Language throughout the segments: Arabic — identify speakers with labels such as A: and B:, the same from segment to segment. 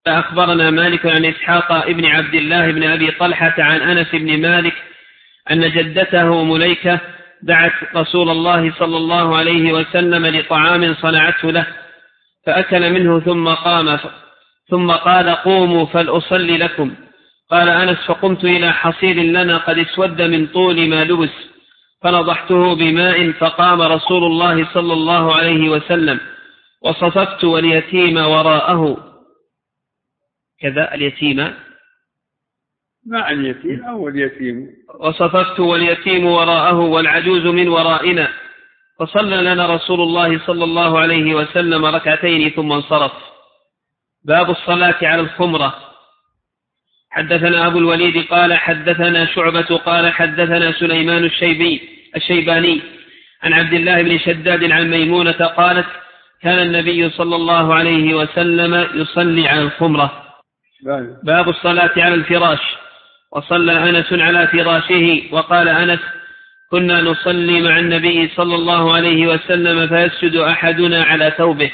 A: فأخبرنا مالك عن إسحاق ابن عبد الله بن أبي طلحة عن أنس بن مالك أن جدته مليكة دعت رسول الله صلى الله عليه وسلم لطعام صنعته له فأكل منه ثم قال قوموا فلأصلي لكم. قال أنس فقمت إلى حصير لنا قد اسود من طول ما لبس فنضحته بماء فقام رسول الله صلى الله عليه وسلم وصففت واليتيم وراءه. كذا اليتيم
B: مع اليتيم أو اليتيم.
A: وصففت واليتيم وراءه والعجوز من ورائنا فصلى لنا رسول الله صلى الله عليه وسلم ركعتين ثم انصرف. باب الصلاة على الخمرة. حدثنا أبو الوليد قال حدثنا شعبة قال حدثنا سليمان الشيباني عن عبد الله بن شداد عن ميمونة قالت كان النبي صلى الله عليه وسلم يصلي على الخمرة. باب الصلاة على الفراش. وصلى أنس على فراشه وقال أنس كنا نصلي مع النبي صلى الله عليه وسلم فيسجد أحدنا على ثوبه.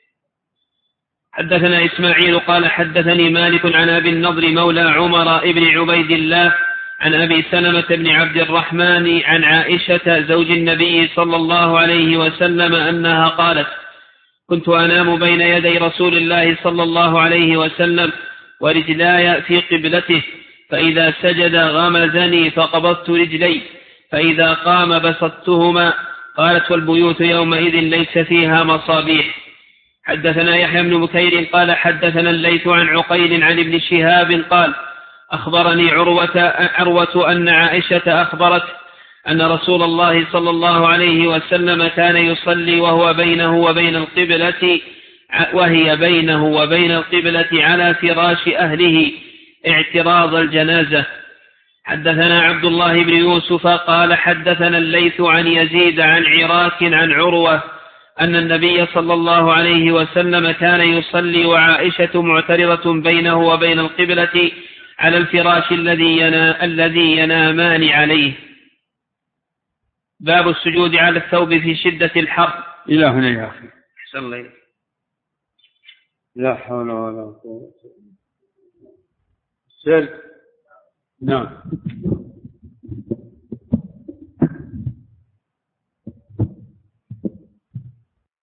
A: حدثنا إسماعيل قال حدثني مالك عن أبي النضر مولى عمر ابن عبيد الله عن أبي سلمة بن عبد الرحمن عن عائشة زوج النبي صلى الله عليه وسلم أنها قالت كنت أنام بين يدي رسول الله صلى الله عليه وسلم ورجلاي في قبلته فإذا سجد غمزني فقبضت رجلي فإذا قام بسطتهما. قالت والبيوت يومئذ ليس فيها مصابيح. حدثنا يحيى بن بكير قال حدثنا الليث عن عقيل عن ابن شهاب قال أخبرني عروة أن عائشة أخبرت أن رسول الله صلى الله عليه وسلم كان يصلي وهي بينه وبين القبلة على فراش أهله اعتراض الجنازة. حدثنا عبد الله بن يوسف قال حدثنا الليث عن يزيد عن عراك عن عروة أن النبي صلى الله عليه وسلم كان يصلي وعائشة معترضة بينه وبين القبلة على الفراش الذي ينامان عليه. باب السجود على الثوب في شدة الحر.
B: إلى هنا يا أخي.
A: أحسن الله إليك.
B: لا حول ولا قوة. سر. نعم.